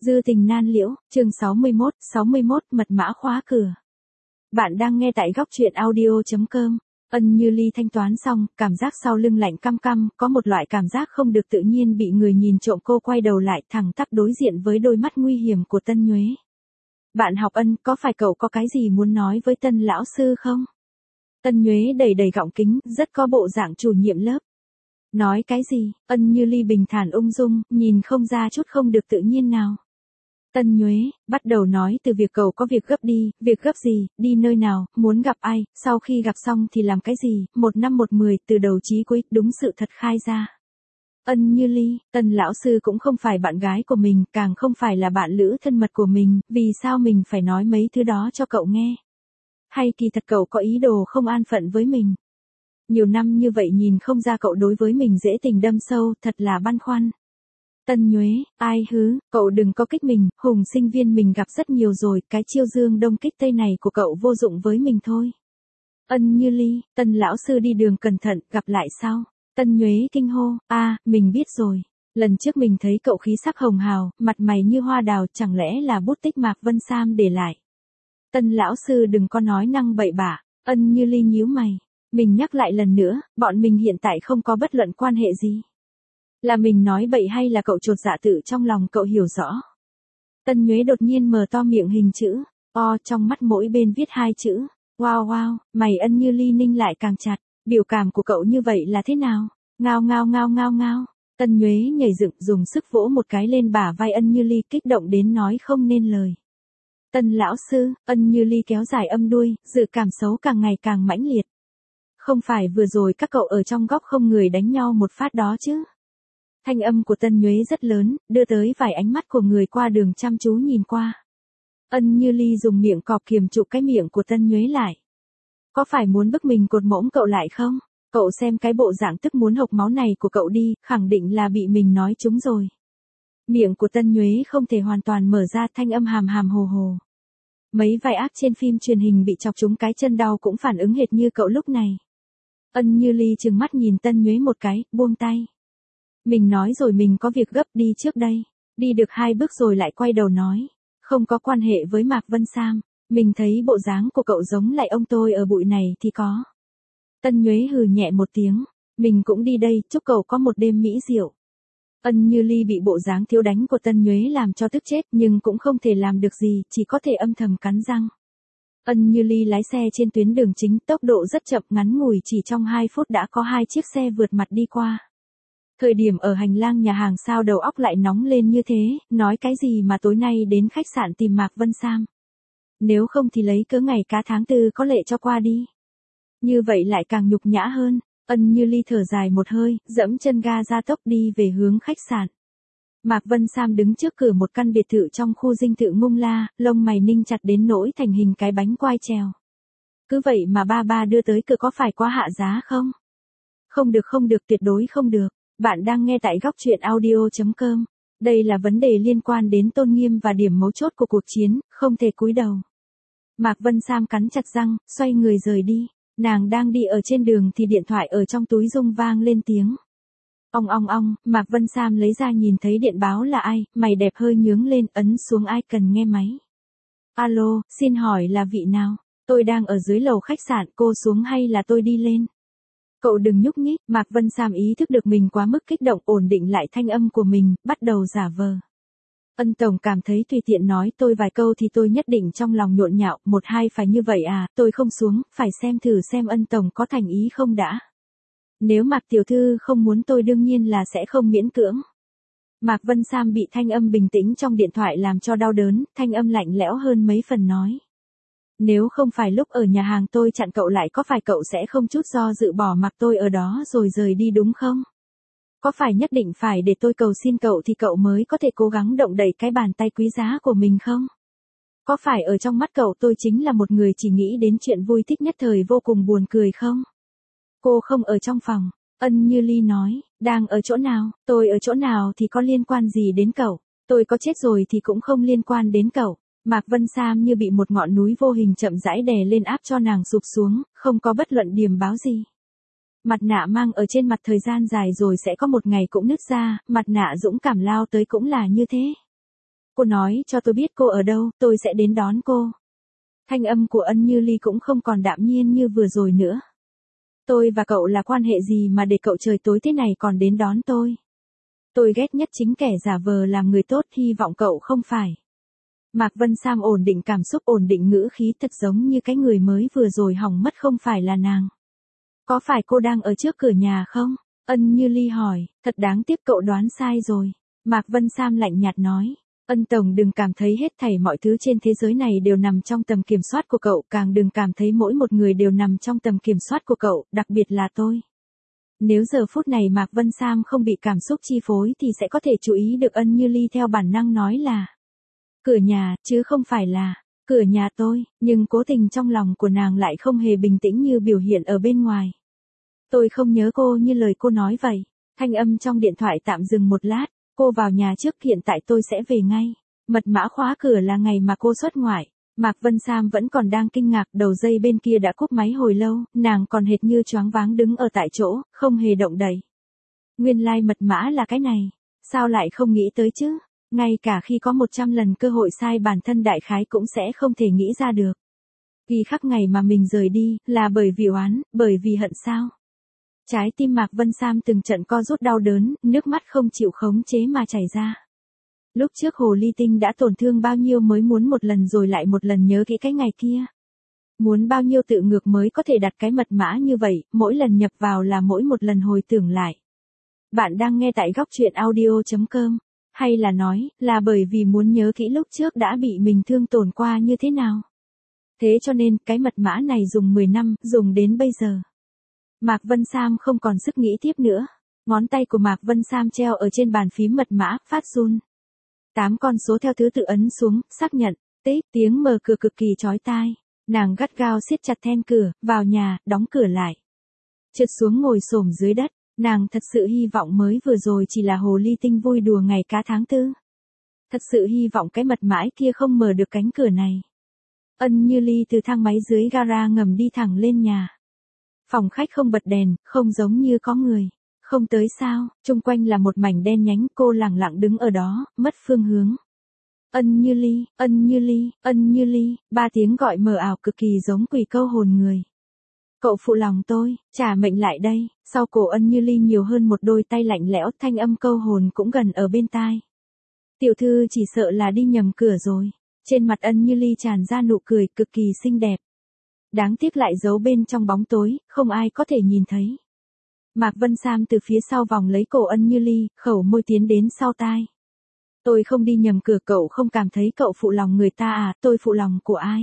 Dư tình nan liễu, chương 61, mật mã khóa cửa. Bạn đang nghe tại góc truyện audio.com. Ân Như Ly thanh toán xong, cảm giác sau lưng lạnh căm căm, có một loại cảm giác không được tự nhiên bị người nhìn trộm. Cô quay đầu lại thẳng tắp đối diện với đôi mắt nguy hiểm của Tân Nhuế. Bạn học Ân, có phải cậu có cái gì muốn nói với Tân lão sư không? Tân Nhuế đầy đầy gọng kính, rất có bộ dạng chủ nhiệm lớp. Nói cái gì? Ân Như Ly bình thản ung dung, nhìn không ra chút không được tự nhiên nào. Tân Nhuế, bắt đầu nói từ việc cậu có việc gấp đi, việc gấp gì, đi nơi nào, muốn gặp ai, sau khi gặp xong thì làm cái gì, 1 năm 1 10, từ đầu chí cuối, đúng sự thật khai ra. Ân Như Ly, Tân lão sư cũng không phải bạn gái của mình, càng không phải là bạn lữ thân mật của mình, vì sao mình phải nói mấy thứ đó cho cậu nghe? Hay kỳ thật cậu có ý đồ không an phận với mình? Nhiều năm như vậy nhìn không ra cậu đối với mình dễ tình đâm sâu, thật là băn khoăn. Tân Nhuế, ai hứ, cậu đừng có kích mình, Hùng sinh viên mình gặp rất nhiều rồi, cái chiêu dương đông kích tây này của cậu vô dụng với mình thôi. Ân Như Ly, Tân lão sư đi đường cẩn thận, gặp lại sau. Tân Nhuế kinh hô, mình biết rồi. Lần trước mình thấy cậu khí sắc hồng hào, mặt mày như hoa đào, chẳng lẽ là bút tích Mạc Vân Sam để lại. Tân lão sư đừng có nói năng bậy bạ. Ân Như Ly nhíu mày. Mình nhắc lại lần nữa, bọn mình hiện tại không có bất luận quan hệ gì. Là mình nói bậy hay là cậu chột dạ tự trong lòng cậu hiểu rõ. Tân Nhuế đột nhiên mở to miệng hình chữ, O trong mắt mỗi bên viết 2 chữ, wow wow, mày Ân Như Ly ninh lại càng chặt, biểu cảm của cậu như vậy là thế nào? Ngao ngao ngao ngao ngao. Tân Nhuế nhảy dựng dùng sức vỗ một cái lên bả vai Ân Như Ly kích động đến nói không nên lời. Tân lão sư, Ân Như Ly kéo dài âm đuôi, dự cảm xấu càng ngày càng mãnh liệt. Không phải vừa rồi các cậu ở trong góc không người đánh nhau một phát đó chứ? Thanh âm của Tân Nhuế rất lớn, đưa tới vài ánh mắt của người qua đường chăm chú nhìn qua. Ân Như Ly dùng miệng cọp kiềm trụ cái miệng của Tân Nhuế lại. Có phải muốn bức mình cột mõm cậu lại không? Cậu xem cái bộ dạng tức muốn hộc máu này của cậu đi, khẳng định là bị mình nói trúng rồi. Miệng của Tân Nhuế không thể hoàn toàn mở ra, thanh âm hàm hàm hồ hồ. Mấy vai ác trên phim truyền hình bị chọc trúng cái chân đau cũng phản ứng hệt như cậu lúc này. Ân Như Ly trừng mắt nhìn Tân Nhuế một cái, buông tay. Mình nói rồi mình có việc gấp đi trước đây. Đi được 2 bước rồi lại quay đầu nói. Không có quan hệ với Mạc Vân Sam. Mình thấy bộ dáng của cậu giống lại ông tôi ở bụi này thì có. Tân Nhuế hừ nhẹ một tiếng. Mình cũng đi đây, chúc cậu có một đêm mỹ diệu. Ân Như Ly bị bộ dáng thiếu đánh của Tân Nhuế làm cho tức chết nhưng cũng không thể làm được gì, chỉ có thể âm thầm cắn răng. Ân Như Ly lái xe trên tuyến đường chính, tốc độ rất chậm, ngắn ngủi chỉ trong 2 phút đã có 2 chiếc xe vượt mặt đi qua. Thời điểm ở hành lang nhà hàng sao đầu óc lại nóng lên như thế, nói cái gì mà tối nay đến khách sạn tìm Mạc Vân Sam. Nếu không thì lấy cớ ngày cá tháng 4 có lệ cho qua đi. Như vậy lại càng nhục nhã hơn. Ân Như Ly thở dài một hơi, dẫm chân ga ra tốc đi về hướng khách sạn. Mạc Vân Sam đứng trước cửa một căn biệt thự trong khu dinh thự Mung La, lông mày ninh chặt đến nỗi thành hình cái bánh quai trèo. Cứ vậy mà ba đưa tới cửa có phải quá hạ giá không? Không được, tuyệt đối không được. Bạn đang nghe tại góc truyện audio.com. Đây là vấn đề liên quan đến tôn nghiêm và điểm mấu chốt của cuộc chiến, không thể cúi đầu. Mạc Vân Sam cắn chặt răng, xoay người rời đi. Nàng đang đi ở trên đường thì điện thoại ở trong túi rung vang lên tiếng. Ong ong ong, Mạc Vân Sam lấy ra nhìn thấy điện báo là ai, mày đẹp hơi nhướng lên, ấn xuống ai cần nghe máy. Alo, xin hỏi là vị nào? Tôi đang ở dưới lầu khách sạn, cô xuống hay là tôi đi lên? Cậu đừng nhúc nhích, Mạc Vân Sam ý thức được mình quá mức kích động, ổn định lại thanh âm của mình, bắt đầu giả vờ. Ân tổng cảm thấy tùy tiện nói tôi vài câu thì tôi nhất định trong lòng nhộn nhạo, 1-2 phải như vậy à, tôi không xuống, phải xem thử xem Ân tổng có thành ý không đã. Nếu Mạc tiểu thư không muốn tôi đương nhiên là sẽ không miễn cưỡng. Mạc Vân Sam bị thanh âm bình tĩnh trong điện thoại làm cho đau đớn, thanh âm lạnh lẽo hơn mấy phần nói. Nếu không phải lúc ở nhà hàng tôi chặn cậu lại có phải cậu sẽ không chút do dự bỏ mặc tôi ở đó rồi rời đi đúng không? Có phải nhất định phải để tôi cầu xin cậu thì cậu mới có thể cố gắng động đậy cái bàn tay quý giá của mình không? Có phải ở trong mắt cậu tôi chính là một người chỉ nghĩ đến chuyện vui thích nhất thời vô cùng buồn cười không? Cô không ở trong phòng, Ân Như Ly nói, đang ở chỗ nào, tôi ở chỗ nào thì có liên quan gì đến cậu, tôi có chết rồi thì cũng không liên quan đến cậu. Mạc Vân Sam như bị một ngọn núi vô hình chậm rãi đè lên áp cho nàng sụp xuống, không có bất luận điềm báo gì. Mặt nạ mang ở trên mặt thời gian dài rồi sẽ có một ngày cũng nứt ra, mặt nạ dũng cảm lao tới cũng là như thế. Cô nói cho tôi biết cô ở đâu, tôi sẽ đến đón cô. Thanh âm của Ân Như Ly cũng không còn đạm nhiên như vừa rồi nữa. Tôi và cậu là quan hệ gì mà để cậu trời tối thế này còn đến đón tôi? Tôi ghét nhất chính kẻ giả vờ làm người tốt, hy vọng cậu không phải. Mạc Vân Sam ổn định cảm xúc, ổn định ngữ khí, thật giống như cái người mới vừa rồi hỏng mất không phải là nàng. Có phải cô đang ở trước cửa nhà không? Ân Như Ly hỏi, thật đáng tiếc cậu đoán sai rồi. Mạc Vân Sam lạnh nhạt nói, Ân Tổng đừng cảm thấy hết thảy mọi thứ trên thế giới này đều nằm trong tầm kiểm soát của cậu, càng đừng cảm thấy mỗi một người đều nằm trong tầm kiểm soát của cậu, đặc biệt là tôi. Nếu giờ phút này Mạc Vân Sam không bị cảm xúc chi phối thì sẽ có thể chú ý được Ân Như Ly theo bản năng nói là cửa nhà, chứ không phải là cửa nhà tôi, nhưng cố tình trong lòng của nàng lại không hề bình tĩnh như biểu hiện ở bên ngoài. Tôi không nhớ cô như lời cô nói vậy. Thanh âm trong điện thoại tạm dừng một lát, cô vào nhà trước, hiện tại tôi sẽ về ngay. Mật mã khóa cửa là ngày mà cô xuất ngoại. Mạc Vân Sam vẫn còn đang kinh ngạc, đầu dây bên kia đã cúp máy hồi lâu, nàng còn hệt như choáng váng đứng ở tại chỗ, không hề động đậy. Nguyên lai mật mã là cái này, sao lại không nghĩ tới chứ? Ngay cả khi có 100 lần cơ hội sai bản thân đại khái cũng sẽ không thể nghĩ ra được. Ghi khắc ngày mà mình rời đi, là bởi vì oán, bởi vì hận sao? Trái tim Mạc Vân Sam từng trận co rút đau đớn, nước mắt không chịu khống chế mà chảy ra. Lúc trước Hồ Ly Tinh đã tổn thương bao nhiêu mới muốn một lần rồi lại một lần nhớ kỹ cái ngày kia. Muốn bao nhiêu tự ngược mới có thể đặt cái mật mã như vậy, mỗi lần nhập vào là mỗi một lần hồi tưởng lại. Bạn đang nghe tại góc truyện audio.com, hay là nói, là bởi vì muốn nhớ kỹ lúc trước đã bị mình thương tổn qua như thế nào. Thế cho nên, cái mật mã này dùng 10 năm, dùng đến bây giờ. Mạc Vân Sam không còn sức nghĩ tiếp nữa. Ngón tay của Mạc Vân Sam treo ở trên bàn phím mật mã, phát run. 8 con số theo thứ tự ấn xuống, xác nhận, tích, tiếng mở cửa cực kỳ chói tai. Nàng gắt gao siết chặt then cửa, vào nhà, đóng cửa lại. Trượt xuống ngồi xổm dưới đất, nàng thật sự hy vọng mới vừa rồi chỉ là Hồ Ly Tinh vui đùa ngày cá tháng tư. Thật sự hy vọng cái mật mã kia không mở được cánh cửa này. Ân Như Ly từ thang máy dưới gara ngầm đi thẳng lên nhà. Phòng khách không bật đèn, không giống như có người. Không tới sao, chung quanh là một mảnh đen nhánh, cô lẳng lặng đứng ở đó, mất phương hướng. Ân Như Ly, Ân Như Ly, Ân Như Ly, 3 tiếng gọi mờ ảo cực kỳ giống quỷ câu hồn người. Cậu phụ lòng tôi, trả mệnh lại đây. Sau cổ Ân Như Ly nhiều hơn một đôi tay lạnh lẽo, thanh âm câu hồn cũng gần ở bên tai. Tiểu thư chỉ sợ là đi nhầm cửa rồi. Trên mặt Ân Như Ly tràn ra nụ cười cực kỳ xinh đẹp. Đáng tiếc lại giấu bên trong bóng tối, không ai có thể nhìn thấy. Mạc Vân Sam từ phía sau vòng lấy cổ Ân Như Ly, khẩu môi tiến đến sau tai. Tôi không đi nhầm cửa, cậu không cảm thấy cậu phụ lòng người ta à, tôi phụ lòng của ai?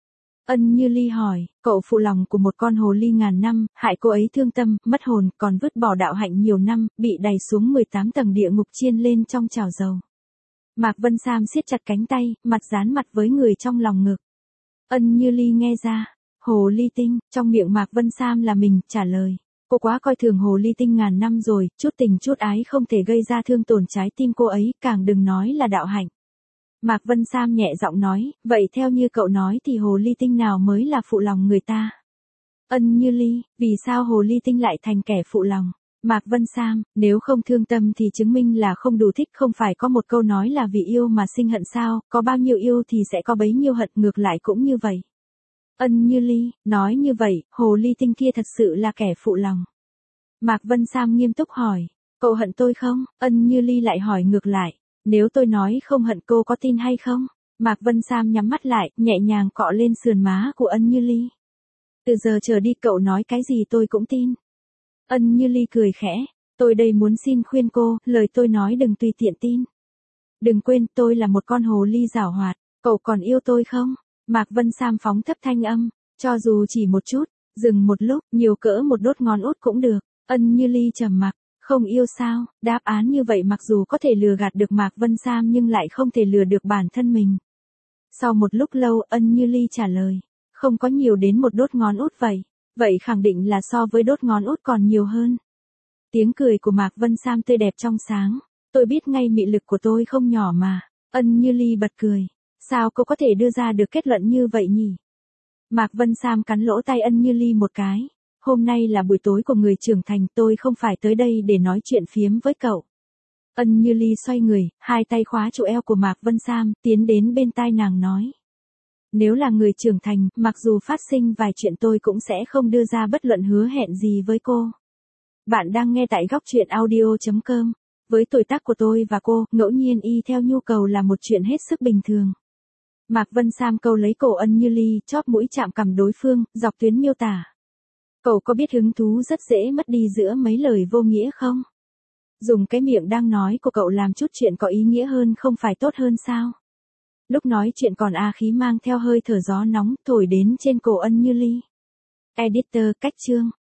Ân Như Ly hỏi, cậu phụ lòng của một con hồ ly ngàn năm, hại cô ấy thương tâm, mất hồn, còn vứt bỏ đạo hạnh nhiều năm, bị đày xuống 18 tầng địa ngục, chiên lên trong chảo dầu. Mạc Vân Sam siết chặt cánh tay, mặt dán mặt với người trong lòng ngực. Ân Như Ly nghe ra, Hồ Ly Tinh, trong miệng Mạc Vân Sam là mình, trả lời. Cô quá coi thường Hồ Ly Tinh ngàn năm rồi, chút tình chút ái không thể gây ra thương tổn trái tim cô ấy, càng đừng nói là đạo hạnh. Mạc Vân Sam nhẹ giọng nói, vậy theo như cậu nói thì Hồ Ly Tinh nào mới là phụ lòng người ta? Ân Như Ly, vì sao Hồ Ly Tinh lại thành kẻ phụ lòng? Mạc Vân Sam, nếu không thương tâm thì chứng minh là không đủ thích, không phải có một câu nói là vì yêu mà sinh hận sao, có bao nhiêu yêu thì sẽ có bấy nhiêu hận, ngược lại cũng như vậy. Ân Như Ly, nói như vậy, Hồ Ly Tinh kia thật sự là kẻ phụ lòng. Mạc Vân Sam nghiêm túc hỏi, cậu hận tôi không? Ân Như Ly lại hỏi ngược lại, nếu tôi nói không hận cô có tin hay không? Mạc Vân Sam nhắm mắt lại, nhẹ nhàng cọ lên sườn má của Ân Như Ly. Từ giờ trở đi cậu nói cái gì tôi cũng tin. Ân Như Ly cười khẽ, tôi đây muốn xin khuyên cô, lời tôi nói đừng tùy tiện tin. Đừng quên tôi là một con hồ ly giảo hoạt, cậu còn yêu tôi không? Mạc Vân Sam phóng thấp thanh âm, cho dù chỉ một chút, dừng một lúc, nhiều cỡ một đốt ngón út cũng được. Ân Như Ly trầm mặc, không yêu sao? Đáp án như vậy mặc dù có thể lừa gạt được Mạc Vân Sam nhưng lại không thể lừa được bản thân mình. Sau một lúc lâu Ân Như Ly trả lời, không có nhiều đến một đốt ngón út vậy. Vậy khẳng định là so với đốt ngón út còn nhiều hơn. Tiếng cười của Mạc Vân Sam tươi đẹp trong sáng, tôi biết ngay mị lực của tôi không nhỏ mà. Ân Như Ly bật cười, sao cô có thể đưa ra được kết luận như vậy nhỉ? Mạc Vân Sam cắn lỗ tai Ân Như Ly một cái. Hôm nay là buổi tối của người trưởng thành, tôi không phải tới đây để nói chuyện phiếm với cậu. Ân Như Ly xoay người, hai tay khóa trụ eo của Mạc Vân Sam, tiến đến bên tai nàng nói. Nếu là người trưởng thành, mặc dù phát sinh vài chuyện tôi cũng sẽ không đưa ra bất luận hứa hẹn gì với cô. Bạn đang nghe tại góc truyện audio.com. Với tuổi tác của tôi và cô, ngẫu nhiên y theo nhu cầu là một chuyện hết sức bình thường. Mạc Vân Sam câu lấy cổ Ân Như Ly, chóp mũi chạm cằm đối phương, dọc tuyến miêu tả. Cậu có biết hứng thú rất dễ mất đi giữa mấy lời vô nghĩa không? Dùng cái miệng đang nói của cậu làm chút chuyện có ý nghĩa hơn không phải tốt hơn sao? Lúc nói chuyện còn khí mang theo hơi thở gió nóng thổi đến trên cổ Ân Như Ly. Editor cách chương.